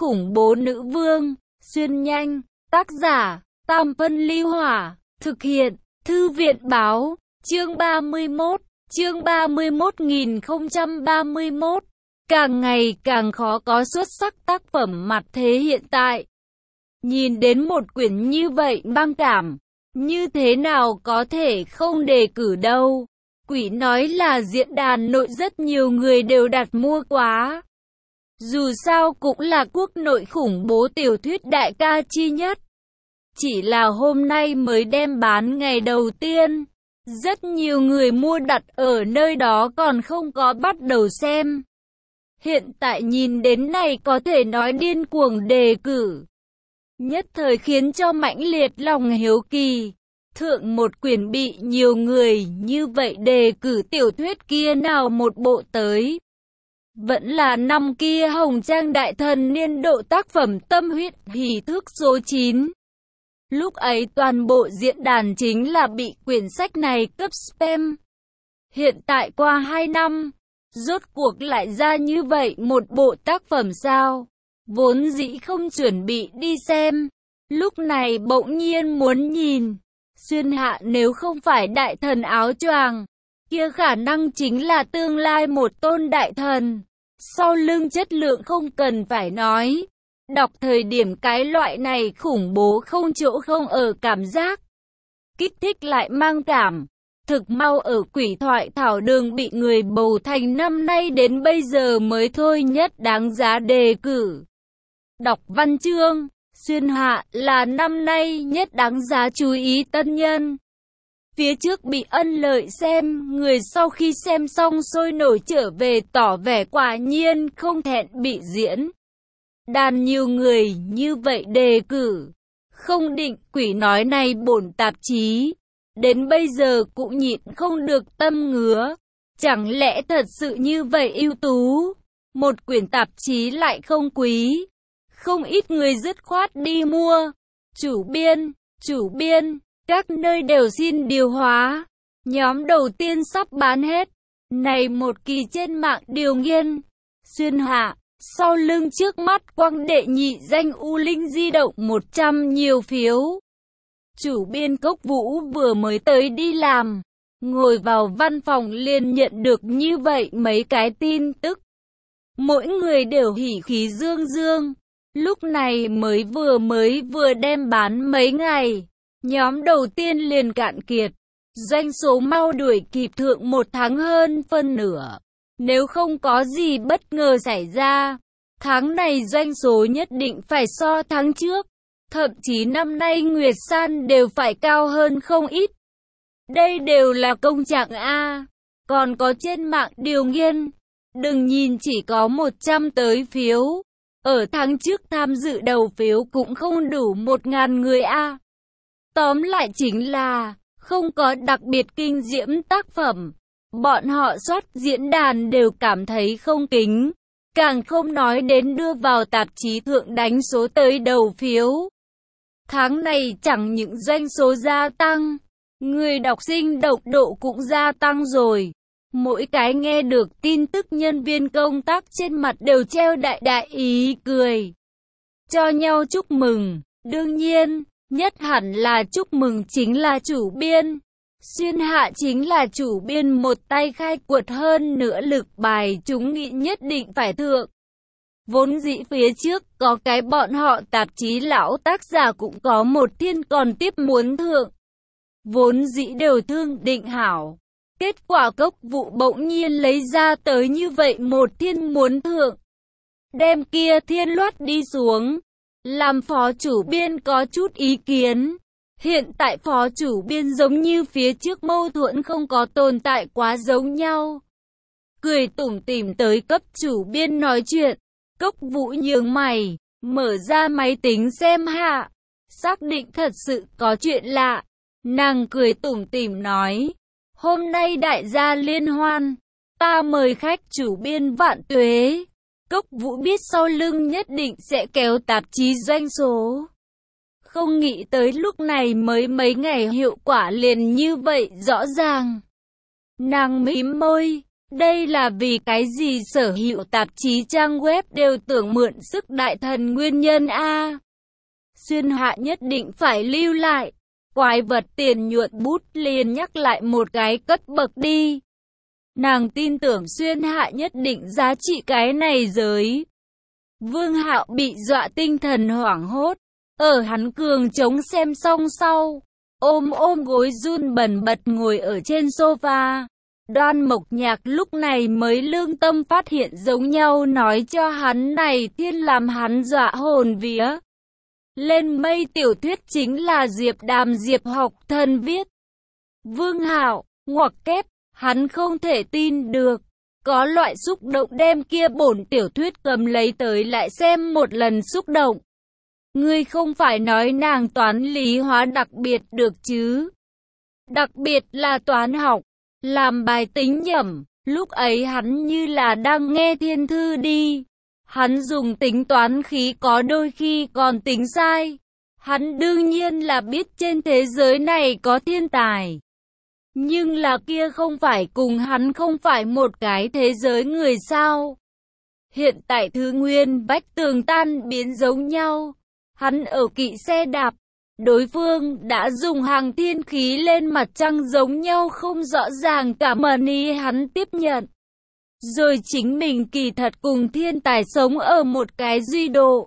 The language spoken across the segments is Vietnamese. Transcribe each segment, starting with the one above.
khủng bố nữ vương, xuyên nhanh, tác giả, Tam Phân Ly Hỏa, thực hiện, Thư viện Báo, chương 31, chương 31.031, càng ngày càng khó có xuất sắc tác phẩm mặt thế hiện tại. Nhìn đến một quyển như vậy mang cảm, như thế nào có thể không đề cử đâu. Quỷ nói là diễn đàn nội rất nhiều người đều đặt mua quá. Dù sao cũng là quốc nội khủng bố tiểu thuyết đại ca chi nhất. Chỉ là hôm nay mới đem bán ngày đầu tiên. Rất nhiều người mua đặt ở nơi đó còn không có bắt đầu xem. Hiện tại nhìn đến này có thể nói điên cuồng đề cử. Nhất thời khiến cho mãnh liệt lòng hiếu kỳ. Thượng một quyển bị nhiều người như vậy đề cử tiểu thuyết kia nào một bộ tới. Vẫn là năm kia Hồng Trang Đại Thần niên độ tác phẩm tâm huyết hỷ thức số 9. Lúc ấy toàn bộ diễn đàn chính là bị quyển sách này cướp spam. Hiện tại qua 2 năm, rốt cuộc lại ra như vậy một bộ tác phẩm sao? Vốn dĩ không chuẩn bị đi xem, lúc này bỗng nhiên muốn nhìn. Xuyên Hạ nếu không phải đại thần áo choàng, kia khả năng chính là tương lai một tôn đại thần. Sau lưng chất lượng không cần phải nói. Đọc thời điểm cái loại này khủng bố không chỗ không ở cảm giác. Kích thích lại mang cảm. Thực mau ở Quỷ Thoại Thảo Đường bị người bầu thành năm nay đến bây giờ mới thôi nhất đáng giá đề cử. Đọc văn chương, Xuyên Hạ là năm nay nhất đáng giá chú ý tân nhân. Phía trước bị ân lợi xem, người sau khi xem xong sôi nổi trở về tỏ vẻ quả nhiên không thẹn bị diễn. Đàn nhiều người như vậy đề cử. Không định Quỷ nói này bổn tạp chí. Đến bây giờ cũng nhịn không được tâm ngứa. Chẳng lẽ thật sự như vậy ưu tú? Một quyển tạp chí lại không quý. Không ít người dứt khoát đi mua. Chủ biên, các nơi đều xin điều hóa. Nhóm đầu tiên sắp bán hết. Này một kỳ trên mạng điều nghiên. Xuyên Hạ, sau lưng trước mắt quang đệ nhị danh U Linh di động 100 nhiều phiếu. Chủ biên Cốc Vũ vừa mới tới đi làm. Ngồi vào văn phòng liền nhận được như vậy mấy cái tin tức. Mỗi người đều hỉ khí dương dương. Lúc này mới vừa đem bán mấy ngày. Nhóm đầu tiên liền cạn kiệt. Doanh số mau đuổi kịp thượng 1 tháng hơn phân nửa. Nếu không có gì bất ngờ xảy ra, tháng này doanh số nhất định phải so tháng trước. Thậm chí năm nay Nguyệt San đều phải cao hơn không ít. Đây đều là công trạng A. Còn có trên mạng điều nghiên. Đừng nhìn chỉ có 100 tới phiếu. Ở tháng trước tham dự đầu phiếu cũng không đủ 1.000 người A. Tóm lại chính là không có đặc biệt kinh diễm tác phẩm. Bọn họ soát diễn đàn đều cảm thấy không kính. Càng không nói đến đưa vào tạp chí thượng đánh số tới đầu phiếu. Tháng này chẳng những doanh số gia tăng, người đọc sinh độc độ cũng gia tăng rồi. Mỗi cái nghe được tin tức nhân viên công tác trên mặt đều treo đại ý cười. Cho nhau chúc mừng, đương nhiên, nhất hẳn là chúc mừng chính là chủ biên. Xuyên Hạ chính là chủ biên một tay khai quật hơn nữa lực bài chúng nghĩ nhất định phải thượng. Vốn dĩ phía trước có cái bọn họ tạp chí lão tác giả cũng có một thiên còn tiếp muốn thượng. Vốn dĩ đều thương định hảo. Kết quả Cốc Vũ bỗng nhiên lấy ra tới như vậy một thiên muốn thượng. Đem kia thiên loát đi xuống. Làm phó chủ biên có chút ý kiến. Hiện tại phó chủ biên giống như phía trước mâu thuẫn không có tồn tại quá giống nhau. Cười tủm tỉm tới cấp chủ biên nói chuyện. Cốc Vũ nhướng mày, mở ra máy tính xem hạ. Xác định thật sự có chuyện lạ. Nàng cười tủm tỉm nói. Hôm nay đại gia liên hoan. Ta mời khách chủ biên Vạn Tuế. Cốc Vũ biết sau lưng nhất định sẽ kéo tạp chí doanh số. Không nghĩ tới lúc này mới mấy ngày hiệu quả liền như vậy rõ ràng. Nàng mím môi, Đây là vì cái gì sở hữu tạp chí trang web đều tưởng mượn sức đại thần nguyên nhân a. Xuyên Hạ nhất định phải lưu lại. Quái vật tiền nhuận bút liền nhắc lại một cái cất bậc đi. Nàng tin tưởng Xuyên Hạ nhất định giá trị cái này giới. Vương Hạo bị dọa tinh thần hoảng hốt. Ở hắn cường chống xem xong sau. Ôm gối run bần bật ngồi ở trên sofa. Đoan Mộc Nhạc lúc này mới lương tâm phát hiện giống nhau nói cho hắn này thiên làm hắn dọa hồn vía. Lên mây tiểu thuyết chính là Diệp Đàm Diệp Học Thần viết. Vương Hạo, ngoặc kép, hắn không thể tin được. Có loại xúc động đem kia bổn tiểu thuyết cầm lấy tới lại xem một lần xúc động. Ngươi không phải nói nàng toán lý hóa đặc biệt được chứ? Đặc biệt là toán học, làm bài tính nhẩm, lúc ấy hắn như là đang nghe thiên thư đi. Hắn dùng tính toán khí có đôi khi còn tính sai. Hắn đương nhiên là biết trên thế giới này có thiên tài. Nhưng là kia không phải cùng hắn không phải một cái thế giới người sao. Hiện tại Thứ Nguyên vách tường tan biến giống nhau. Hắn ở kỵ xe đạp. Đối phương đã dùng hàng thiên khí lên mặt trăng giống nhau không rõ ràng cả mần ý hắn tiếp nhận. Rồi chính mình kỳ thật cùng thiên tài sống ở một cái duy độ.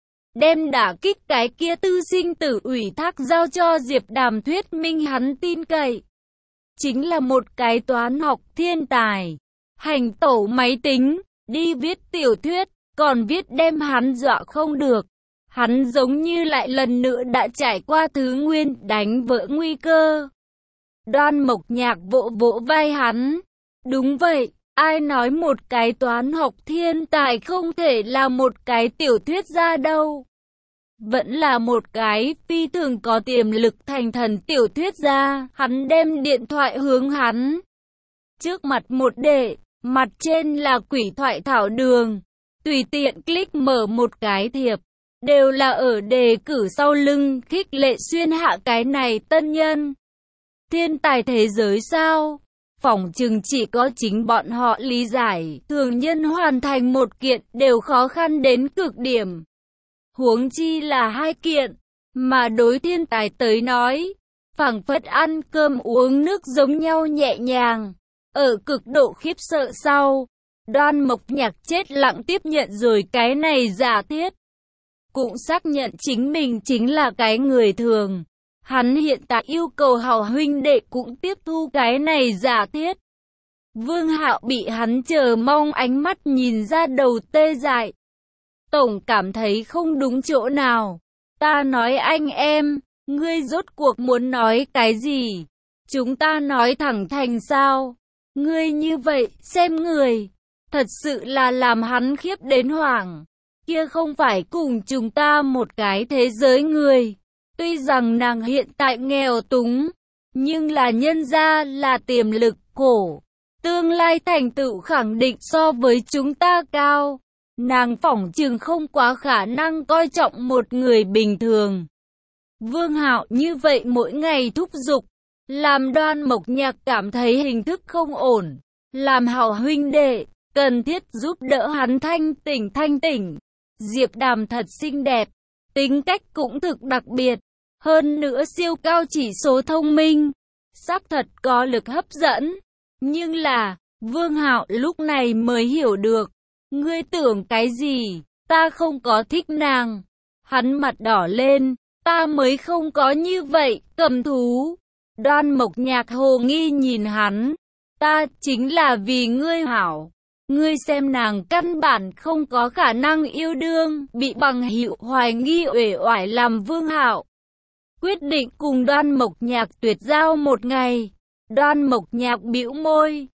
Đem đả kích cái kia tư sinh tử ủy thác giao cho Diệp Đàm thuyết minh hắn tin cậy. Chính là một cái toán học thiên tài. Hành tẩu máy tính, đi viết tiểu thuyết, còn viết đem hắn dọa không được. Hắn giống như lại lần nữa đã trải qua Thứ Nguyên đánh vỡ nguy cơ. Đoan Mộc Nhạc vỗ vỗ vai hắn. Đúng vậy. Ai nói một cái toán học thiên tài không thể là một cái tiểu thuyết gia đâu. Vẫn là một cái phi thường có tiềm lực thành thần tiểu thuyết gia. Hắn đem điện thoại hướng hắn. Trước mặt một đề, mặt trên là quỷ thoại thảo đường. Tùy tiện click mở một cái thiệp. Đều là ở đề cử sau lưng khích lệ Xuyên Hạ cái này tân nhân. Thiên tài thế giới sao? Phỏng chừng chỉ có chính bọn họ lý giải, thường nhân hoàn thành một kiện đều khó khăn đến cực điểm. Huống chi là hai kiện, mà đối thiên tài tới nói, phảng phất ăn cơm uống nước giống nhau nhẹ nhàng. Ở cực độ khiếp sợ sau, Đoan Mộc Nhạc chết lặng tiếp nhận rồi cái này giả thiết. Cũng xác nhận chính mình chính là cái người thường. Hắn hiện tại yêu cầu hảo huynh đệ cũng tiếp thu cái này giả thiết. Vương Hạo bị hắn chờ mong ánh mắt nhìn ra đầu tê dại. Tổng cảm thấy không đúng chỗ nào. Ta nói anh em, ngươi rốt cuộc muốn nói cái gì? Chúng ta nói thẳng thành sao? Ngươi như vậy, xem người. Thật sự là làm hắn khiếp đến hoảng. Kia không phải cùng chúng ta một cái thế giới người. Tuy rằng nàng hiện tại nghèo túng, nhưng là nhân gia là tiềm lực cổ. Tương lai thành tựu khẳng định so với chúng ta cao. Nàng phỏng chừng không quá khả năng coi trọng một người bình thường. Vương Hạo như vậy mỗi ngày thúc giục, làm Đoan Mộc Nhạc cảm thấy hình thức không ổn. Làm hảo huynh đệ, cần thiết giúp đỡ hắn thanh tỉnh. Diệp Đàm thật xinh đẹp, tính cách cũng thực đặc biệt. Hơn nữa siêu cao chỉ số thông minh, xác thật có lực hấp dẫn. Nhưng là, Vương Hạo lúc này mới hiểu được. Ngươi tưởng cái gì, ta không có thích nàng. Hắn mặt đỏ lên, ta mới không có như vậy, cầm thú. Đoan Mộc Nhạc hồ nghi nhìn hắn. Ta chính là vì ngươi hảo. Ngươi xem nàng căn bản không có khả năng yêu đương, bị bằng hữu hoài nghi uể oải làm Vương Hạo. Quyết định cùng Đoan Mộc Nhạc tuyệt giao một ngày. Đoan Mộc Nhạc bĩu môi.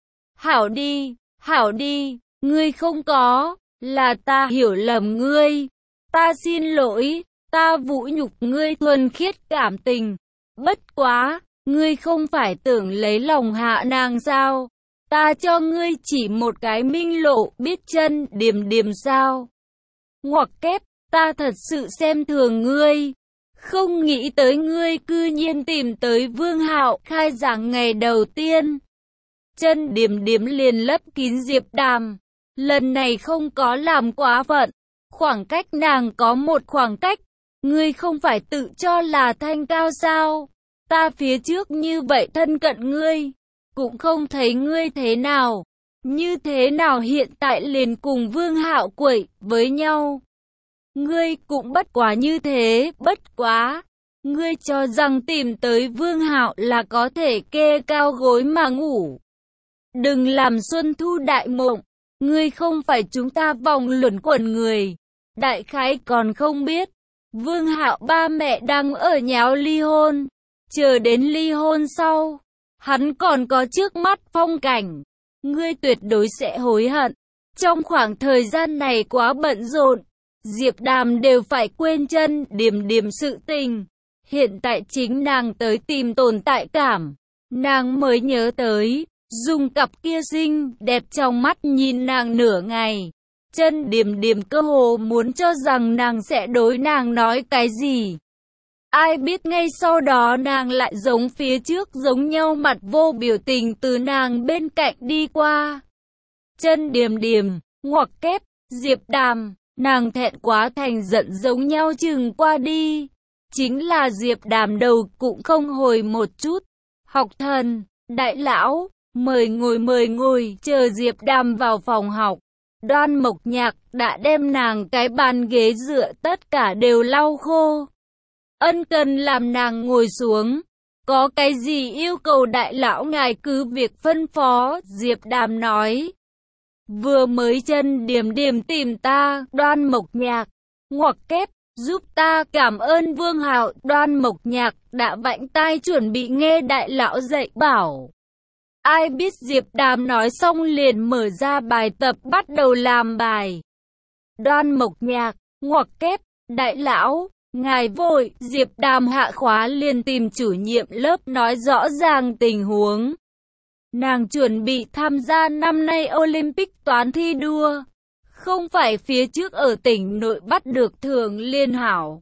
Hảo đi, ngươi không có, là ta hiểu lầm ngươi. Ta xin lỗi, ta vũ nhục ngươi thuần khiết cảm tình. Bất quá, ngươi không phải tưởng lấy lòng hạ nàng sao? Ta cho ngươi chỉ một cái minh lộ biết chân điềm sao? Ngoặc kép, ta thật sự xem thường ngươi. Không nghĩ tới ngươi cư nhiên tìm tới Vương Hạo khai giảng ngày đầu tiên. Chân Điềm Điềm liền lấp kín Diệp Đàm. Lần này không có làm quá phận. Khoảng cách nàng có một khoảng cách. Ngươi không phải tự cho là thanh cao sao? Ta phía trước như vậy thân cận ngươi, cũng không thấy ngươi thế nào. Như thế nào hiện tại liền cùng Vương Hạo quậy với nhau? Ngươi cũng bất quá như thế, bất quá. Ngươi cho rằng tìm tới Vương Hạo là có thể kê cao gối mà ngủ. Đừng làm xuân thu đại mộng. Ngươi không phải chúng ta vòng luẩn quẩn người. Đại khái còn không biết. Vương Hạo ba mẹ đang ở nháo ly hôn. Chờ đến ly hôn sau, hắn còn có trước mắt phong cảnh. Ngươi tuyệt đối sẽ hối hận. Trong khoảng thời gian này quá bận rộn, Diệp Đàm đều phải quên Chân Điềm Điềm sự tình. Hiện tại chính nàng tới tìm tồn tại cảm. Nàng mới nhớ tới, dùng cặp kia xinh đẹp trong mắt nhìn nàng nửa ngày. Chân Điềm Điềm cơ hồ muốn cho rằng nàng sẽ đối nàng nói cái gì. Ai biết ngay sau đó nàng lại giống phía trước giống nhau mặt vô biểu tình từ nàng bên cạnh đi qua. Chân Điềm Điềm, ngoặc kép, Diệp Đàm, nàng thẹn quá thành giận giống nhau chừng qua đi. Chính là Diệp Đàm đầu cũng không hồi một chút. Học thần, đại lão, mời ngồi, chờ Diệp Đàm vào phòng học. Đoan Mộc Nhạc đã đem nàng cái bàn ghế dựa tất cả đều lau khô. Ân cần làm nàng ngồi xuống. Có cái gì yêu cầu đại lão ngài cứ việc phân phó, Diệp Đàm nói. Vừa mới Chân Điềm Điềm tìm ta, Đoan Mộc Nhạc, ngoặc kép, giúp ta cảm ơn Vương Hạo. Đoan Mộc Nhạc đã vãnh tai chuẩn bị nghe đại lão dạy bảo. Ai biết Diệp Đàm nói xong liền mở ra bài tập bắt đầu làm bài. Đoan Mộc Nhạc, ngoặc kép, đại lão, ngài vội. Diệp Đàm hạ khóa liền tìm chủ nhiệm lớp nói rõ ràng tình huống. Nàng chuẩn bị tham gia năm nay Olympic toán thi đua. Không phải phía trước ở tỉnh nội bắt được thưởng liên hảo,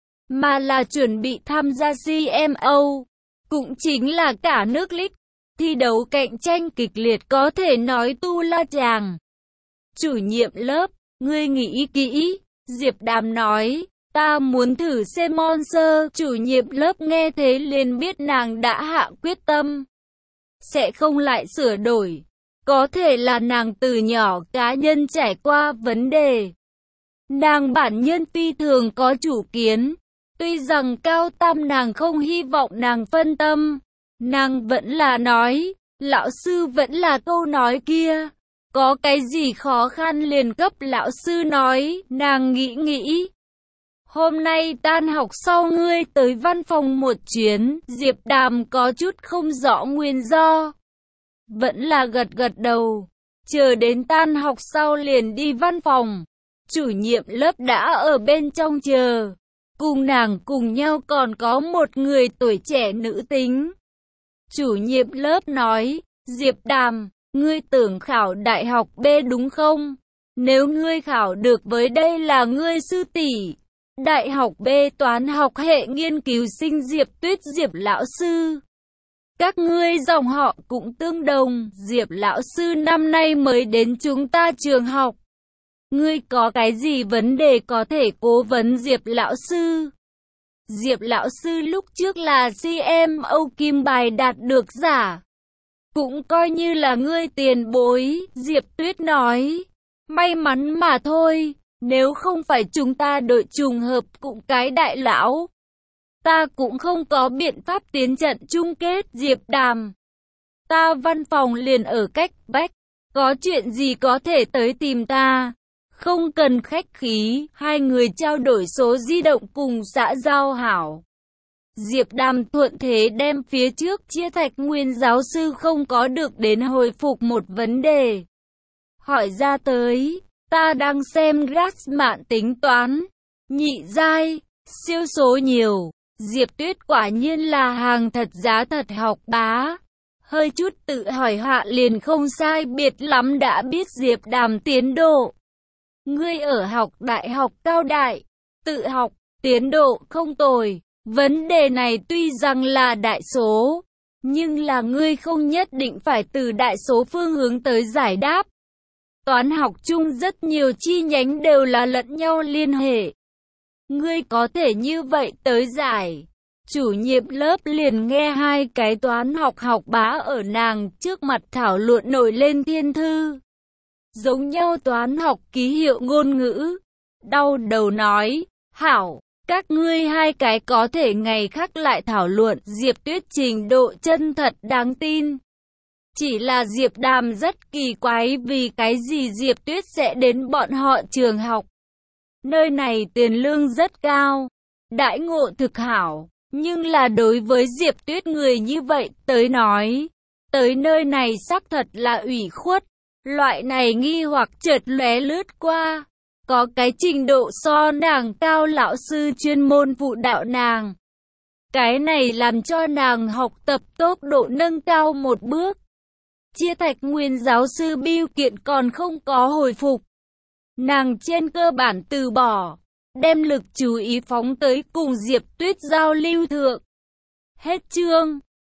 mà là chuẩn bị tham gia CMO, cũng chính là cả nước league. Thi đấu cạnh tranh kịch liệt có thể nói tu la chàng. Chủ nhiệm lớp, ngươi nghĩ kỹ, Diệp Đàm nói, ta muốn thử xem Monster. Chủ nhiệm lớp nghe thế liền biết nàng đã hạ quyết tâm, sẽ không lại sửa đổi. Có thể là nàng từ nhỏ cá nhân trải qua vấn đề. Nàng bản nhân phi thường có chủ kiến, tuy rằng cao tam nàng không hy vọng nàng phân tâm. Nàng vẫn là nói, lão sư vẫn là câu nói kia. Có cái gì khó khăn liền cấp lão sư nói. Nàng nghĩ. Hôm nay tan học sau ngươi tới văn phòng một chuyến. Diệp Đàm có chút không rõ nguyên do, vẫn là gật đầu. Chờ đến tan học sau liền đi văn phòng. Chủ nhiệm lớp đã ở bên trong chờ. Cùng nàng cùng nhau còn có một người tuổi trẻ nữ tính. Chủ nhiệm lớp nói, Diệp Đàm, ngươi tưởng khảo đại học B đúng không? Nếu ngươi khảo được với đây là ngươi sư tỷ. Đại học B toán học hệ nghiên cứu sinh Diệp Tuyết Diệp lão sư. Các ngươi dòng họ cũng tương đồng. Diệp lão sư năm nay mới đến chúng ta trường học. Ngươi có cái gì vấn đề có thể cố vấn Diệp lão sư. Diệp lão sư lúc trước là CMO kim bài đạt được giả, cũng coi như là ngươi tiền bối. Diệp Tuyết nói, may mắn mà thôi, nếu không phải chúng ta đội trùng hợp cũng cái đại lão, ta cũng không có biện pháp tiến trận chung kết. Diệp Đàm, ta văn phòng liền ở cách vách, có chuyện gì có thể tới tìm ta. Không cần khách khí, hai người trao đổi số di động cùng xã giao hảo. Diệp Đàm thuận thế đem phía trước chia Thạch Nguyên giáo sư không có được đến hồi phục một vấn đề. Hỏi ra tới, ta đang xem Grass mạn tính toán, nhị giai, siêu số nhiều. Diệp Tuyết quả nhiên là hàng thật giá thật học bá. Hơi chút tự hỏi hạ liền không sai biệt lắm đã biết Diệp Đàm tiến độ. Ngươi ở học đại học cao đại, tự học, tiến độ không tồi. Vấn đề này tuy rằng là đại số, Nhưng là ngươi không nhất định phải từ đại số phương hướng tới giải đáp. Toán học chung rất nhiều chi nhánh đều là lẫn nhau liên hệ. Ngươi có thể như vậy tới giải. Chủ nhiệm lớp liền nghe hai cái toán học bá ở nàng trước mặt thảo luận nổi lên thiên thư. Giống nhau toán học ký hiệu ngôn ngữ. Đau đầu nói, hảo, các ngươi hai cái có thể ngày khác lại thảo luận. Diệp Tuyết trình độ chân thật đáng tin. Chỉ là Diệp Đàm rất kỳ quái vì cái gì Diệp Tuyết sẽ đến bọn họ trường học. Nơi này tiền lương rất cao, đãi ngộ thực hảo, nhưng là đối với Diệp Tuyết người như vậy tới nói, tới nơi này xác thật là ủy khuất. Loại này nghi hoặc chợt lóe lướt qua, có cái trình độ so nàng cao lão sư chuyên môn phụ đạo nàng. Cái này làm cho nàng học tập tốc độ nâng cao một bước. Chia Thạch Nguyên giáo sư biêu kiện còn không có hồi phục. Nàng trên cơ bản từ bỏ, đem lực chú ý phóng tới cùng Diệp Tuyết giao lưu thượng. Hết chương.